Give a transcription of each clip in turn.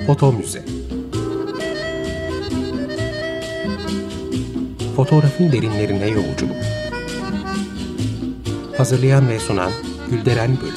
Foto Müze. Fotoğrafın derinlerine yolculuk. Hazırlayan ve sunan Gülderen Bölük.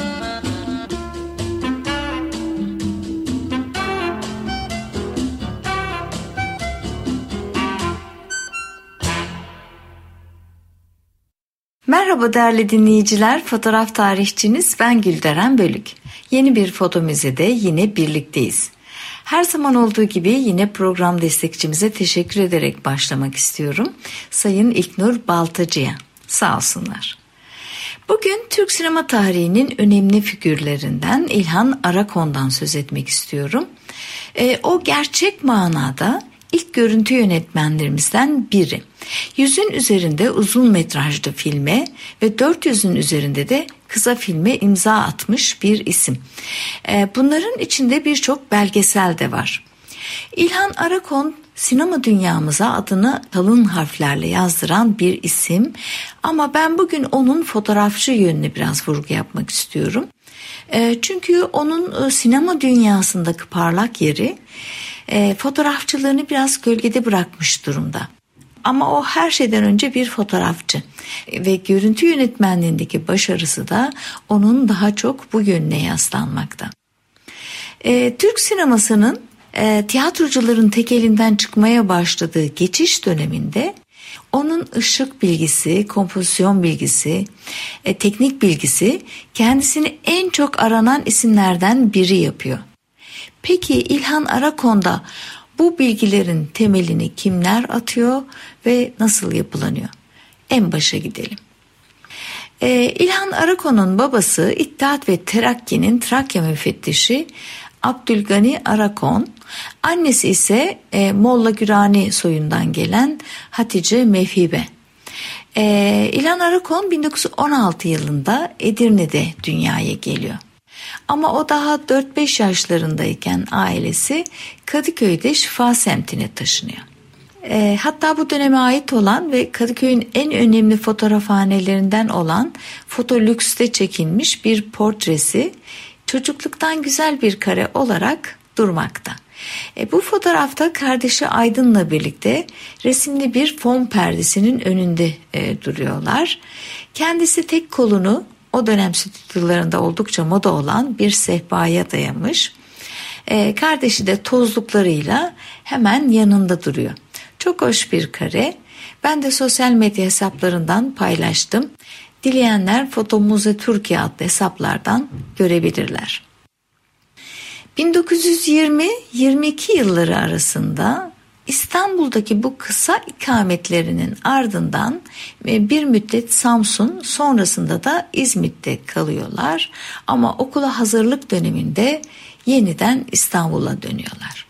Merhaba değerli dinleyiciler, fotoğraf tarihçiniz ben Gülderen Bölük. Yeni bir foto müzede yine birlikteyiz. Her zaman olduğu gibi yine program destekçimize teşekkür ederek başlamak istiyorum. Sayın İlknur Baltacı'ya sağ olsunlar. Bugün Türk sinema tarihinin önemli figürlerinden İlhan Arakon'dan söz etmek istiyorum. O gerçek manada İlk görüntü yönetmenlerimizden biri. 100'ün üzerinde uzun metrajlı filme ve 400'ün üzerinde de kısa filme imza atmış bir isim. Bunların içinde birçok belgesel de var. İlhan Arakon sinema dünyamıza adını kalın harflerle yazdıran bir isim. Ama ben bugün onun fotoğrafçı yönüne biraz vurgu yapmak istiyorum. Çünkü onun sinema dünyasındaki parlak yeri fotoğrafçılığını biraz gölgede bırakmış durumda. Ama o her şeyden önce bir fotoğrafçı ve görüntü yönetmenliğindeki başarısı da onun daha çok bu yönüne yaslanmakta. Türk sinemasının tiyatrocuların tek elinden çıkmaya başladığı geçiş döneminde onun ışık bilgisi, kompozisyon bilgisi, teknik bilgisi kendisini en çok aranan isimlerden biri yapıyor. Peki İlhan Arakon'da bu bilgilerin temelini kimler atıyor ve nasıl yapılanıyor? En başa gidelim. İlhan Arakon'un babası İttihat ve Terakki'nin Trakya müfettişi Abdülgani Arakon, annesi ise Molla Gürani soyundan gelen Hatice Mevhibe. İlhan Arakon 1916 yılında Edirne'de dünyaya geliyor. Ama o daha 4-5 yaşlarındayken ailesi Kadıköy'de Şifa semtine taşınıyor. Hatta bu döneme ait olan ve Kadıköy'ün en önemli fotoğrafhanelerinden olan Fotolüks'te çekilmiş bir portresi çocukluktan güzel bir kare olarak durmakta. Bu fotoğrafta kardeşi Aydın'la birlikte resimli bir fon perdesinin önünde duruyorlar. Kendisi tek kolunu o dönem stüdyolarında oldukça moda olan bir sehpaya dayamış. Kardeşi de tozluklarıyla hemen yanında duruyor. Çok hoş bir kare. Ben de sosyal medya hesaplarından paylaştım. Dileyenler Foto Müze Türkiye adlı hesaplardan görebilirler. 1920-22 yılları arasında İstanbul'daki bu kısa ikametlerinin ardından bir müddet Samsun, sonrasında da İzmit'te kalıyorlar. Ama okula hazırlık döneminde yeniden İstanbul'a dönüyorlar.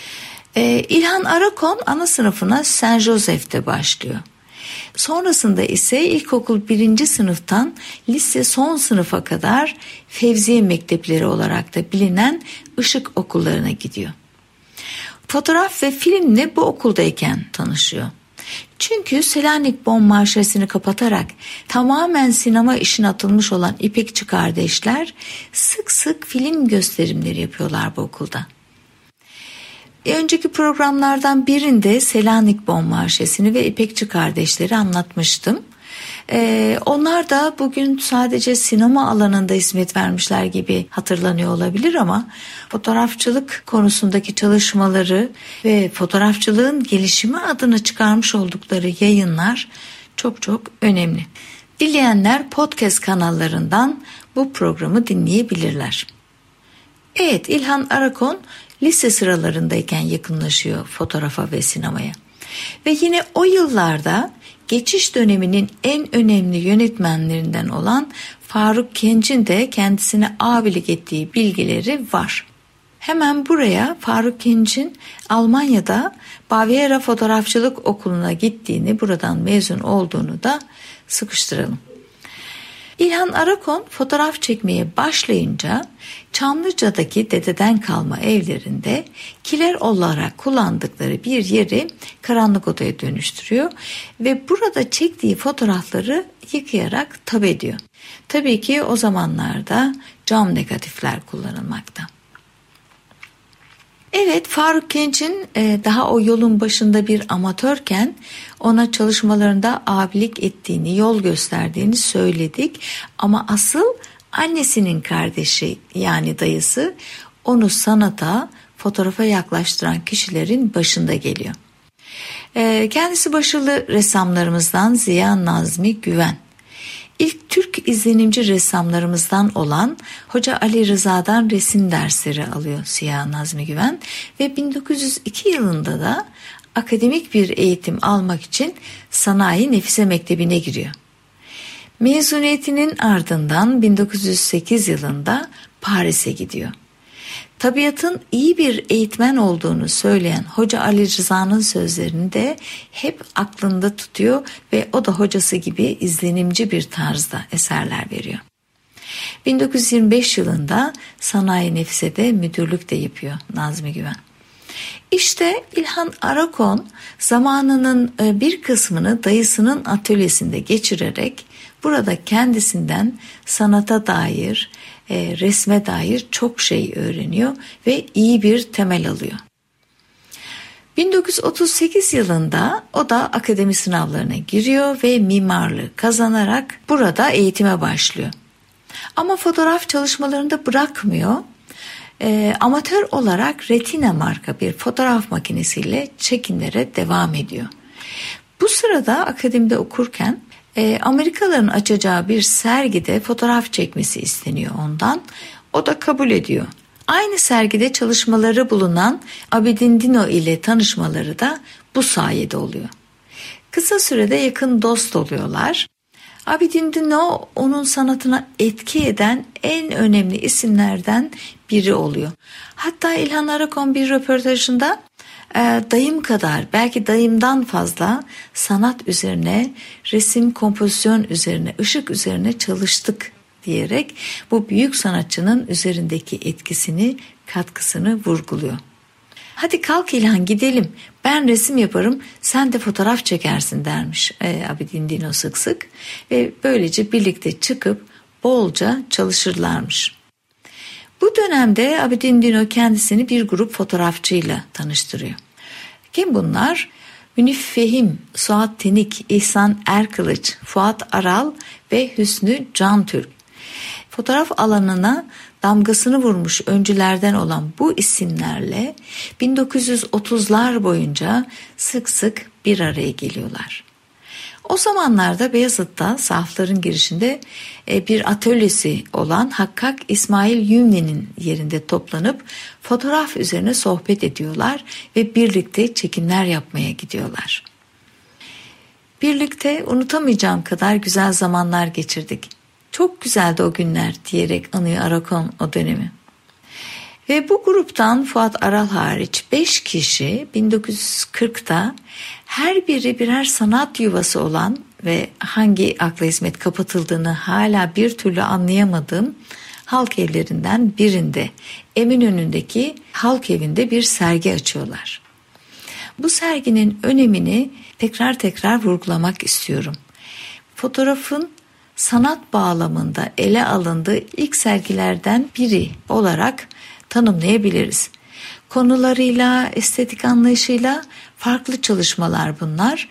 İlhan Arakon ana sınıfına Saint Joseph'te başlıyor. Sonrasında ise ilkokul 1. sınıftan lise son sınıfa kadar Fevziye Mektepleri olarak da bilinen Işık okullarına gidiyor. Fotoğraf ve filmle bu okuldayken tanışıyor. Çünkü Selanik Bon Marşesi'ni kapatarak tamamen sinema işine atılmış olan İpekçi kardeşler sık sık film gösterimleri yapıyorlar bu okulda. Önceki programlardan birinde Selanik Bon Marşesi'ni ve İpekçi kardeşleri anlatmıştım. Onlar da bugün sadece sinema alanında hizmet vermişler gibi hatırlanıyor olabilir ama fotoğrafçılık konusundaki çalışmaları ve fotoğrafçılığın gelişimi adına çıkarmış oldukları yayınlar çok çok önemli. Dileyenler podcast kanallarından bu programı dinleyebilirler. Evet, İlhan Arakon lise sıralarındayken yakınlaşıyor fotoğrafa ve sinemaya. Ve yine o yıllarda geçiş döneminin en önemli yönetmenlerinden olan Faruk Kenc'in de kendisine abilik ettiği bilgileri var. Hemen buraya Faruk Kenc'in Almanya'da Baviera Fotoğrafçılık Okulu'na gittiğini, buradan mezun olduğunu da sıkıştıralım. İlhan Arakon fotoğraf çekmeye başlayınca Çamlıca'daki dededen kalma evlerinde kiler olarak kullandıkları bir yeri karanlık odaya dönüştürüyor ve burada çektiği fotoğrafları yıkayarak tab ediyor. Tabii ki o zamanlarda cam negatifler kullanılmakta. Evet, Faruk Genç'in daha o yolun başında bir amatörken ona çalışmalarında abilik ettiğini, yol gösterdiğini söyledik. Ama asıl annesinin kardeşi yani dayısı onu sanata, fotoğrafa yaklaştıran kişilerin başında geliyor. Kendisi başarılı ressamlarımızdan Ziya Nazmi Güven. İlk Türk izlenimci ressamlarımızdan olan Hoca Ali Rıza'dan resim dersleri alıyor Ziya Nazmi Güven ve 1902 yılında da akademik bir eğitim almak için Sanayi Nefise Mektebi'ne giriyor. Mezuniyetinin ardından 1908 yılında Paris'e gidiyor. Tabiatın iyi bir eğitmen olduğunu söyleyen Hoca Ali Rıza'nın sözlerini de hep aklında tutuyor ve o da hocası gibi izlenimci bir tarzda eserler veriyor. 1925 yılında Sanayi Nefise'de müdürlük de yapıyor Nazmi Güven. İşte İlhan Arakon zamanının bir kısmını dayısının atölyesinde geçirerek burada kendisinden sanata dair, resme dair çok şey öğreniyor ve iyi bir temel alıyor. 1938 yılında o da akademi sınavlarına giriyor ve mimarlığı kazanarak burada eğitime başlıyor. Ama fotoğraf çalışmalarını bırakmıyor. Amatör olarak Retina marka bir fotoğraf makinesiyle çekimlere devam ediyor. Bu sırada akademide okurken Amerikalıların açacağı bir sergide fotoğraf çekmesi isteniyor ondan. O da kabul ediyor. Aynı sergide çalışmaları bulunan Abidin Dino ile tanışmaları da bu sayede oluyor. Kısa sürede yakın dost oluyorlar. Abidin Dino onun sanatına etki eden en önemli isimlerden biri oluyor. Hatta İlhan Arakon bir röportajında dayım kadar, belki dayımdan fazla sanat üzerine, resim, kompozisyon üzerine, ışık üzerine çalıştık diyerek bu büyük sanatçının üzerindeki etkisini, katkısını vurguluyor. Hadi kalk İlhan gidelim, ben resim yaparım, sen de fotoğraf çekersin dermiş Abidin Dino sık sık ve böylece birlikte çıkıp bolca çalışırlarmış. Bu dönemde Abidin Dino kendisini bir grup fotoğrafçıyla tanıştırıyor. Kim bunlar? Münif Fehim, Suat Tenik, İhsan Erkılıç, Fuat Aral ve Hüsnü Cantürk. Fotoğraf alanına damgasını vurmuş öncülerden olan bu isimlerle 1930'lar boyunca sık sık bir araya geliyorlar. O zamanlarda Beyazıt'ta sahafların girişinde bir atölyesi olan Hakkak İsmail Yümni'nin yerinde toplanıp fotoğraf üzerine sohbet ediyorlar ve birlikte çekimler yapmaya gidiyorlar. Birlikte unutamayacağım kadar güzel zamanlar geçirdik. Çok güzeldi o günler diyerek anıyor Arakon o dönemi. Ve bu gruptan Fuat Aral hariç 5 kişi 1940'da her biri birer sanat yuvası olan ve hangi akla hizmet kapatıldığını hala bir türlü anlayamadığım halk evlerinden birinde, Eminönü'ndeki halk evinde bir sergi açıyorlar. Bu serginin önemini tekrar vurgulamak istiyorum. Fotoğrafın sanat bağlamında ele alındığı ilk sergilerden biri olarak tanımlayabiliriz. Konularıyla, estetik anlayışıyla farklı çalışmalar bunlar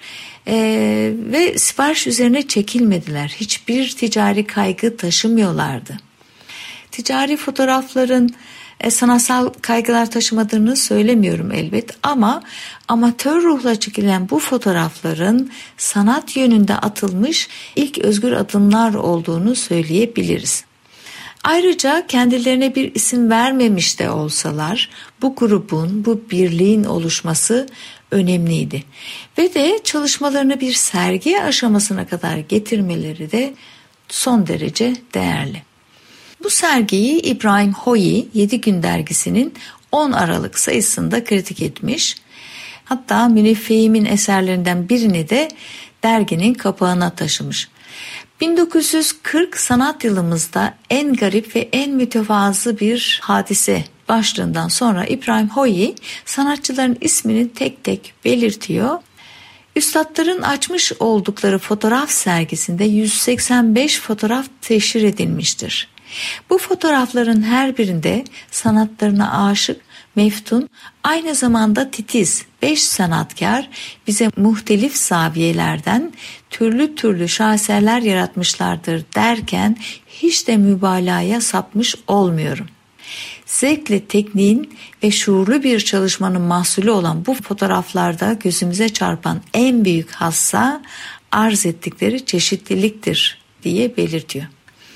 ve sipariş üzerine çekilmediler. Hiçbir ticari kaygı taşımıyorlardı. Ticari fotoğrafların sanatsal kaygılar taşımadığını söylemiyorum elbet ama amatör ruhla çekilen bu fotoğrafların sanat yönünde atılmış ilk özgür adımlar olduğunu söyleyebiliriz. Ayrıca kendilerine bir isim vermemiş de olsalar bu grubun, bu birliğin oluşması önemliydi. Ve de çalışmalarını bir sergi aşamasına kadar getirmeleri de son derece değerli. Bu sergiyi İbrahim Hoyi 7 Gün dergisinin 10 Aralık sayısında kritik etmiş. Hatta Münif Fehim'in eserlerinden birini de derginin kapağına taşımış. 1940 sanat yılımızda en garip ve en mütevazı bir hadise başlığından sonra İbrahim Hoyi sanatçıların ismini tek tek belirtiyor. Üstadların açmış oldukları fotoğraf sergisinde 185 fotoğraf teşhir edilmiştir. Bu fotoğrafların her birinde sanatlarına aşık, meftun, aynı zamanda titiz 5 sanatkar bize muhtelif zaviyelerden türlü türlü şaheserler yaratmışlardır derken hiç de mübalağaya sapmış olmuyorum. Zevkle tekniğin ve şuurlu bir çalışmanın mahsulü olan bu fotoğraflarda gözümüze çarpan en büyük hassa arz ettikleri çeşitliliktir diye belirtiyor.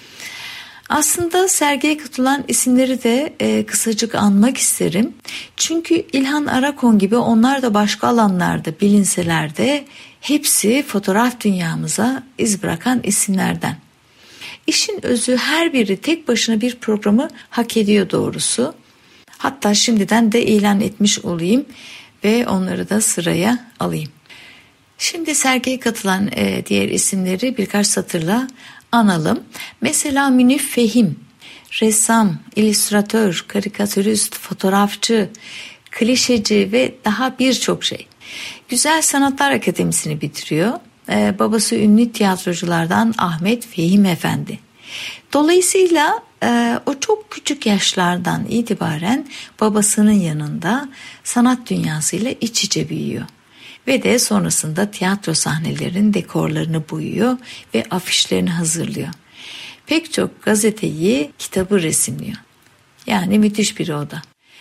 Aslında sergiye katılan isimleri de kısacık anmak isterim. Çünkü İlhan Arakon gibi onlar da başka alanlarda bilinseler de hepsi fotoğraf dünyamıza iz bırakan isimlerden. İşin özü her biri tek başına bir programı hak ediyor doğrusu. Hatta şimdiden de ilan etmiş olayım ve onları da sıraya alayım. Şimdi sergiye katılan diğer isimleri birkaç satırla analım. Mesela Münif Fehim, ressam, illüstratör, karikatürist, fotoğrafçı, klişeci ve daha birçok şey. Güzel Sanatlar Akademisi'ni bitiriyor. Babası ünlü tiyatroculardan Ahmet Fehim Efendi. Dolayısıyla o çok küçük yaşlardan itibaren babasının yanında sanat dünyasıyla iç içe büyüyor. Ve de sonrasında tiyatro sahnelerinin dekorlarını boyuyor ve afişlerini hazırlıyor. Pek çok gazeteyi, kitabı resimliyor. Yani müthiş biri o da.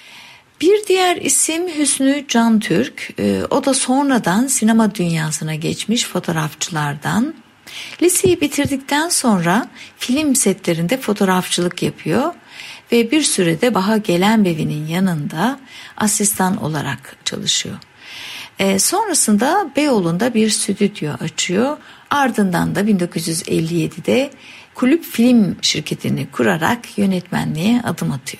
Bir diğer isim Hüsnü Can Türk. O da sonradan sinema dünyasına geçmiş fotoğrafçılardan. Liseyi bitirdikten sonra film setlerinde fotoğrafçılık yapıyor ve bir sürede Baha Gelenbevi'nin yanında asistan olarak çalışıyor. Sonrasında Beyoğlu'nda bir stüdyo açıyor. Ardından da 1957'de Kulüp Film şirketini kurarak yönetmenliğe adım atıyor.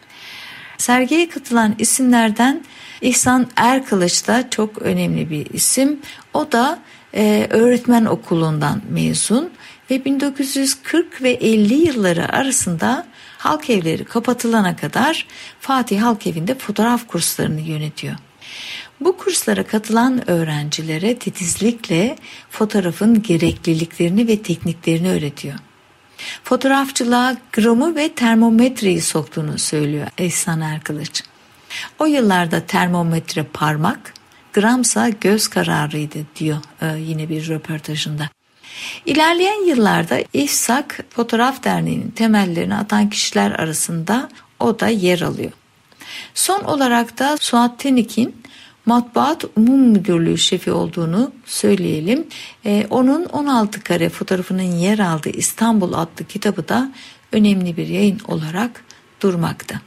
Sergiye katılan isimlerden İhsan Erkılıç da çok önemli bir isim. O da öğretmen okulundan mezun ve 1940 ve 50 yılları arasında halk evleri kapatılana kadar Fatih Halk Evi'nde fotoğraf kurslarını yönetiyor. Bu kurslara katılan öğrencilere titizlikle fotoğrafın gerekliliklerini ve tekniklerini öğretiyor. Fotoğrafçılığa gramı ve termometreyi soktuğunu söylüyor İhsan Erkılıç. O yıllarda termometre parmak, gramsa göz kararıydı diyor yine bir röportajında. İlerleyen yıllarda İFSAK Fotoğraf Derneği'nin temellerini atan kişiler arasında o da yer alıyor. Son olarak da Suat Tenik'in Matbuat Umum Müdürlüğü şefi olduğunu söyleyelim. Onun 16 kare fotoğrafının yer aldığı İstanbul adlı kitabı da önemli bir yayın olarak durmakta.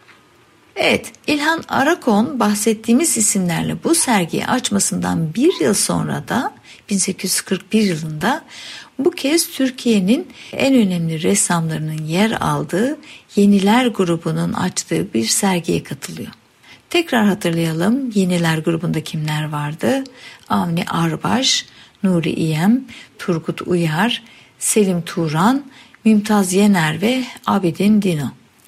Evet, İlhan Arakon bahsettiğimiz isimlerle bu sergiyi açmasından bir yıl sonra da 1841 yılında bu kez Türkiye'nin en önemli ressamlarının yer aldığı Yeniler grubunun açtığı bir sergiye katılıyor. Tekrar hatırlayalım, Yeniler grubunda kimler vardı? Avni Arbaş, Nuri İyem, Turgut Uyar, Selim Turan, Mümtaz Yener ve Abidin Dino.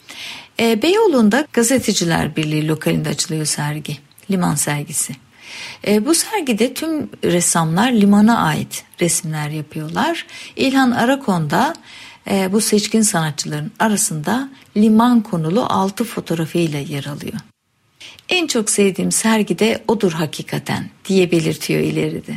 Beyoğlu'nda Gazeteciler Birliği lokalinde açılıyor sergi, Liman sergisi. Bu sergide tüm ressamlar limana ait resimler yapıyorlar. İlhan Arakon da bu seçkin sanatçıların arasında liman konulu 6 fotoğrafıyla yer alıyor. En çok sevdiğim sergide odur hakikaten diye belirtiyor ileride.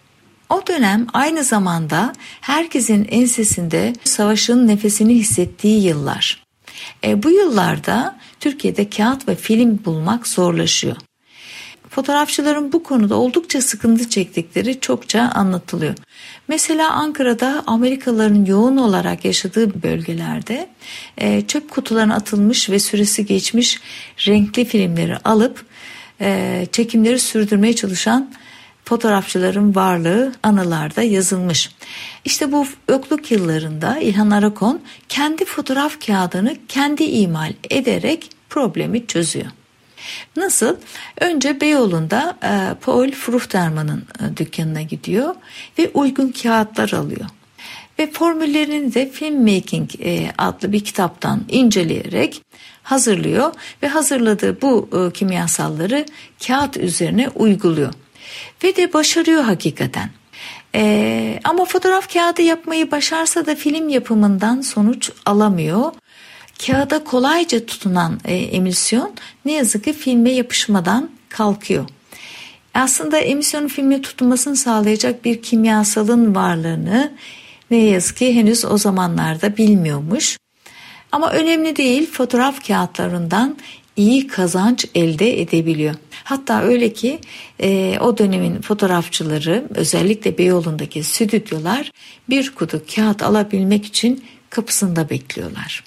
O dönem aynı zamanda herkesin ensesinde savaşın nefesini hissettiği yıllar. Bu yıllarda Türkiye'de kağıt ve film bulmak zorlaşıyor. Fotoğrafçıların bu konuda oldukça sıkıntı çektikleri çokça anlatılıyor. Mesela Ankara'da Amerikalıların yoğun olarak yaşadığı bölgelerde çöp kutularına atılmış ve süresi geçmiş renkli filmleri alıp çekimleri sürdürmeye çalışan fotoğrafçıların varlığı anılarda yazılmış. İşte bu yokluk yıllarında İlhan Arakon kendi fotoğraf kağıdını kendi imal ederek problemi çözüyor. Nasıl? Önce Beyoğlu'nda Paul Fruchtermann'ın dükkanına gidiyor ve uygun kağıtlar alıyor. Ve formüllerini de Filmmaking adlı bir kitaptan inceleyerek hazırlıyor ve hazırladığı bu kimyasalları kağıt üzerine uyguluyor. Ve de başarıyor hakikaten. Ama fotoğraf kağıdı yapmayı başarsa da film yapımından sonuç alamıyor. Kağıda kolayca tutunan emisyon ne yazık ki filme yapışmadan kalkıyor. Aslında emisyonun filme tutunmasını sağlayacak bir kimyasalın varlığını ne yazık ki henüz o zamanlarda bilmiyormuş. Ama önemli değil, fotoğraf kağıtlarından iyi kazanç elde edebiliyor. Hatta öyle ki o dönemin fotoğrafçıları, özellikle Beyoğlu'ndaki stüdyolar bir kutu kağıt alabilmek için kapısında bekliyorlar.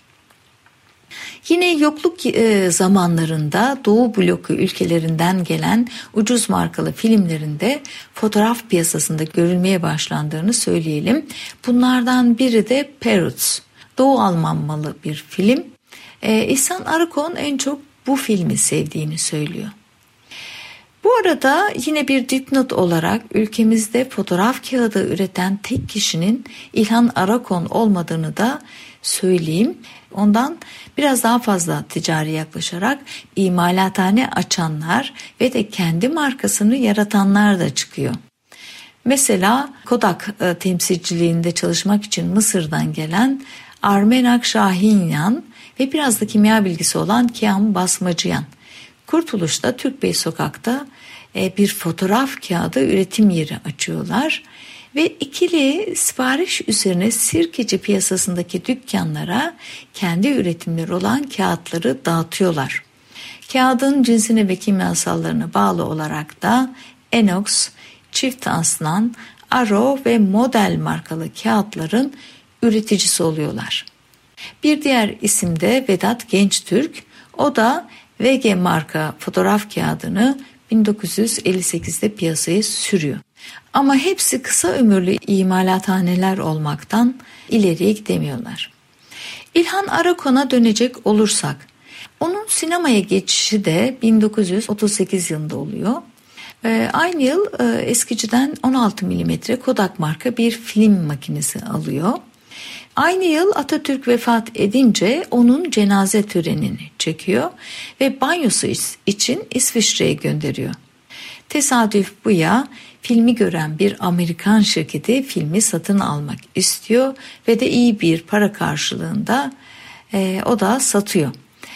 Yine yokluk zamanlarında Doğu bloku ülkelerinden gelen ucuz markalı filmlerinde fotoğraf piyasasında görülmeye başlandığını söyleyelim. Bunlardan biri de Perutz, Doğu Alman malı bir film. İhsan Arıkon en çok bu filmi sevdiğini söylüyor. Bu arada yine bir dipnot olarak ülkemizde fotoğraf kağıdı üreten tek kişinin İlhan Arakon olmadığını da söyleyeyim. Ondan biraz daha fazla ticari yaklaşarak imalathane açanlar ve de kendi markasını yaratanlar da çıkıyor. Mesela Kodak temsilciliğinde çalışmak için Mısır'dan gelen Armenak Şahinyan ve biraz da kimya bilgisi olan Kiam Basmacıyan. Kurtuluş'ta Türkbey Sokak'ta bir fotoğraf kağıdı üretim yeri açıyorlar ve ikili sipariş üzerine Sirkeci piyasasındaki dükkanlara kendi üretimleri olan kağıtları dağıtıyorlar. Kağıdın cinsine ve kimyasallarına bağlı olarak da Enox, Çift Aslan, Aro ve Model markalı kağıtların üreticisi oluyorlar. Bir diğer isim de Vedat Gençtürk. O da VG marka fotoğraf kağıdını 1958'de piyasaya sürüyor. Ama hepsi kısa ömürlü imalathaneler olmaktan ileriye gidemiyorlar. İlhan Arakon'a dönecek olursak, onun sinemaya geçişi de 1938 yılında oluyor. Aynı yıl eskiciden 16 mm Kodak marka bir film makinesi alıyor. Aynı yıl Atatürk vefat edince onun cenaze törenini çekiyor ve banyosu için İsviçre'ye gönderiyor. Tesadüf bu ya, filmi gören bir Amerikan şirketi filmi satın almak istiyor ve de iyi bir para karşılığında o da satıyor.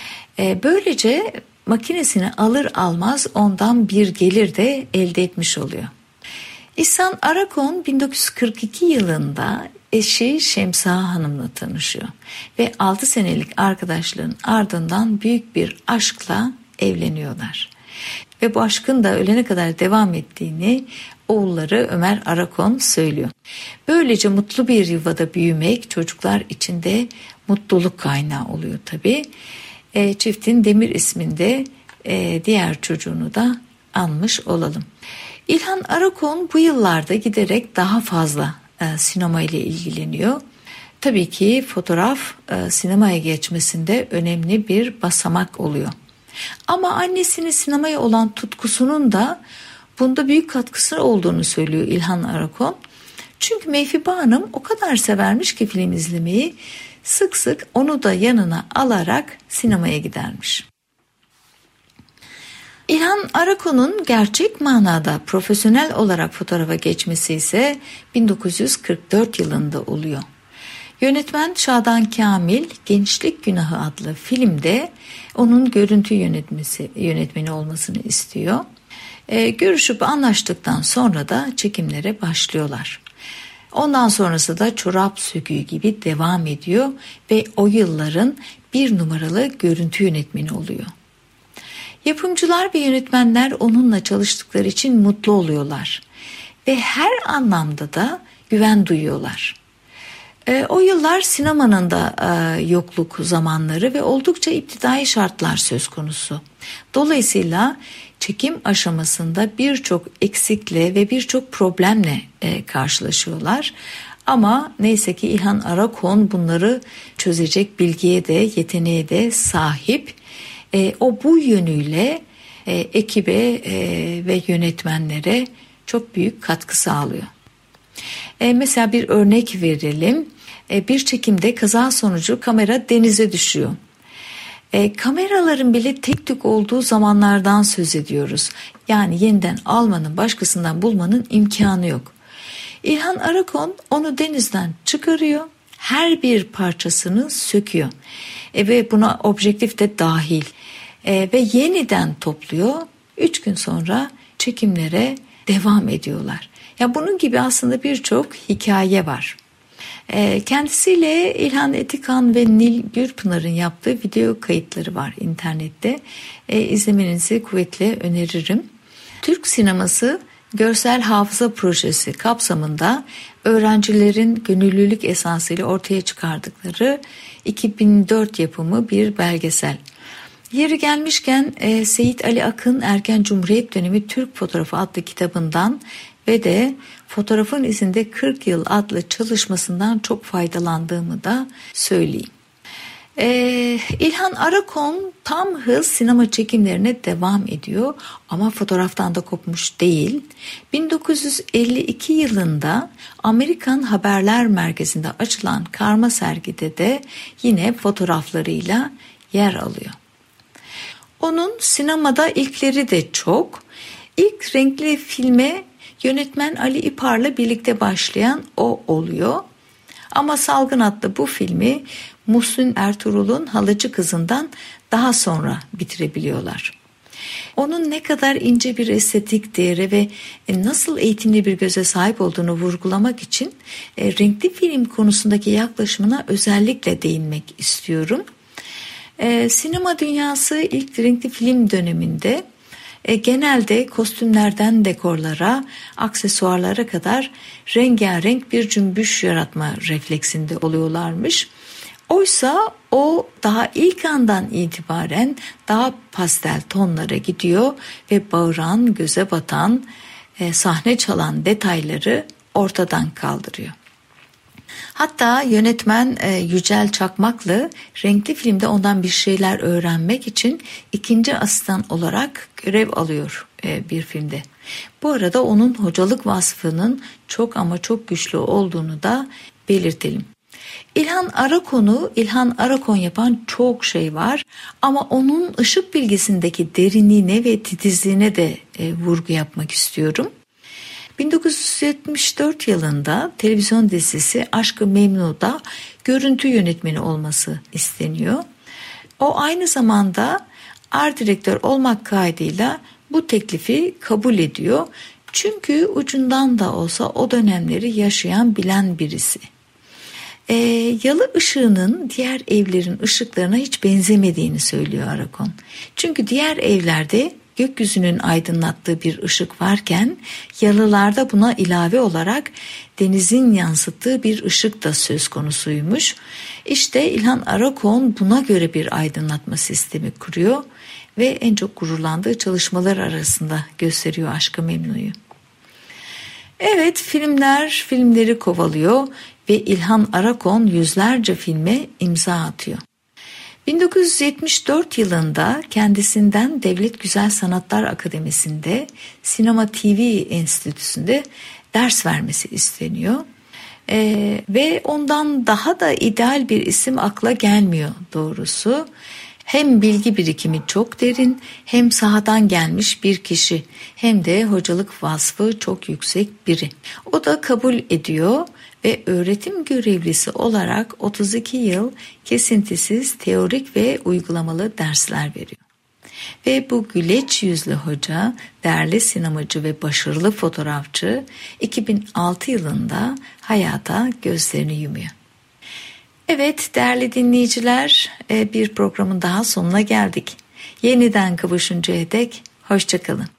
Böylece makinesini alır almaz ondan bir gelir de elde etmiş oluyor. İhsan Arakon 1942 yılında eşi Şemsa Hanım'la tanışıyor ve 6 senelik arkadaşlığın ardından büyük bir aşkla evleniyorlar. Ve bu aşkın da ölene kadar devam ettiğini oğulları Ömer Arakon söylüyor. Böylece mutlu bir yuvada büyümek çocuklar için de mutluluk kaynağı oluyor tabii. Çiftin Demir isminde diğer çocuğunu da anmış olalım. İlhan Arakon bu yıllarda giderek daha fazla sinema ile ilgileniyor. Tabii ki fotoğraf sinemaya geçmesinde önemli bir basamak oluyor. Ama annesinin sinemaya olan tutkusunun da bunda büyük katkısı olduğunu söylüyor İlhan Arakon. Çünkü Mevhibe Hanım o kadar severmiş ki film izlemeyi, sık sık onu da yanına alarak sinemaya gidermiş. İlhan Arakon'un gerçek manada profesyonel olarak fotoğrafa geçmesi ise 1944 yılında oluyor. Yönetmen Şadan Kamil Gençlik Günahı adlı filmde onun görüntü yönetmeni olmasını istiyor. Görüşüp anlaştıktan sonra da çekimlere başlıyorlar. Ondan sonrası da çorap söküğü gibi devam ediyor ve o yılların bir numaralı görüntü yönetmeni oluyor. Yapımcılar ve yönetmenler onunla çalıştıkları için mutlu oluyorlar ve her anlamda da güven duyuyorlar. O yıllar sinemanın da yokluk zamanları ve oldukça iptidai şartlar söz konusu. Dolayısıyla çekim aşamasında birçok eksikle ve birçok problemle karşılaşıyorlar. Ama neyse ki İlhan Arakon bunları çözecek bilgiye de yeteneğe de sahip. O bu yönüyle ekibe ve yönetmenlere çok büyük katkı sağlıyor. Mesela bir örnek verelim. Bir çekimde kaza sonucu kamera denize düşüyor. Kameraların bile tek tük olduğu zamanlardan söz ediyoruz. Yani yeniden almanın, başkasından bulmanın imkanı yok. İlhan Arakon onu denizden çıkarıyor. Her bir parçasını söküyor. Ve buna objektif de dahil. Ve yeniden topluyor. 3 gün sonra çekimlere devam ediyorlar. Ya bunun gibi aslında birçok hikaye var. Kendisiyle İlhan Etikan ve Nil Gürpınar'ın yaptığı video kayıtları var internette. İzlemenizi kuvvetle öneririm. Türk sineması görsel hafıza projesi kapsamında öğrencilerin gönüllülük esasıyla ortaya çıkardıkları 2004 yapımı bir belgesel. Yeri gelmişken Seyit Ali Akın Erken Cumhuriyet Dönemi Türk Fotoğrafı adlı kitabından ve de Fotoğrafın İzinde 40 Yıl adlı çalışmasından çok faydalandığımı da söyleyeyim. İlhan Arakon tam hız sinema çekimlerine devam ediyor ama fotoğraftan da kopmuş değil. 1952 yılında Amerikan Haberler Merkezi'nde açılan karma sergide de yine fotoğraflarıyla yer alıyor. Onun sinemada ilkleri de çok. İlk renkli filme yönetmen Ali İpar'la birlikte başlayan o oluyor. Ama Salgın adlı bu filmi Muhsin Ertuğrul'un Halıcı Kızı'ndan daha sonra bitirebiliyorlar. Onun ne kadar ince bir estetik değeri ve nasıl eğitimli bir göze sahip olduğunu vurgulamak için renkli film konusundaki yaklaşımına özellikle değinmek istiyorum. Sinema dünyası ilk renkli film döneminde genelde kostümlerden dekorlara, aksesuarlara kadar rengarenk bir cümbüş yaratma refleksinde oluyorlarmış. Oysa o daha ilk andan itibaren daha pastel tonlara gidiyor ve bağıran, göze batan, sahne çalan detayları ortadan kaldırıyor. Hatta yönetmen Yücel Çakmaklı renkli filmde ondan bir şeyler öğrenmek için ikinci asistan olarak görev alıyor bir filmde. Bu arada onun hocalık vasfının çok ama çok güçlü olduğunu da belirtelim. İlhan Arakon'u İlhan Arakon yapan çok şey var ama onun ışık bilgisindeki derinliğine ve titizliğine de vurgu yapmak istiyorum. 1974 yılında televizyon dizisi Aşk-ı Memnu'da görüntü yönetmeni olması isteniyor. O aynı zamanda art direktör olmak kaydıyla bu teklifi kabul ediyor. Çünkü ucundan da olsa o dönemleri yaşayan bilen birisi. Yalı ışığının diğer evlerin ışıklarına hiç benzemediğini söylüyor Arakon. Çünkü diğer evlerde gökyüzünün aydınlattığı bir ışık varken yalılarda buna ilave olarak denizin yansıttığı bir ışık da söz konusuymuş. İşte İlhan Arakon buna göre bir aydınlatma sistemi kuruyor ve en çok gururlandığı çalışmalar arasında gösteriyor Aşk-ı Memnu'yu. Evet, filmleri kovalıyor ve İlhan Arakon yüzlerce filme imza atıyor. 1974 yılında kendisinden Devlet Güzel Sanatlar Akademisi'nde Sinema TV Enstitüsü'nde ders vermesi isteniyor. Ve ondan daha da ideal bir isim akla gelmiyor doğrusu. Hem bilgi birikimi çok derin, hem sahadan gelmiş bir kişi, hem de hocalık vasfı çok yüksek biri. O da kabul ediyor ve öğretim görevlisi olarak 32 yıl kesintisiz teorik ve uygulamalı dersler veriyor. Ve bu güleç yüzlü hoca, değerli sinemacı ve başarılı fotoğrafçı 2006 yılında hayata gözlerini yumuyor. Evet değerli dinleyiciler, bir programın daha sonuna geldik. Yeniden kavuşuncaya dek hoşça kalın.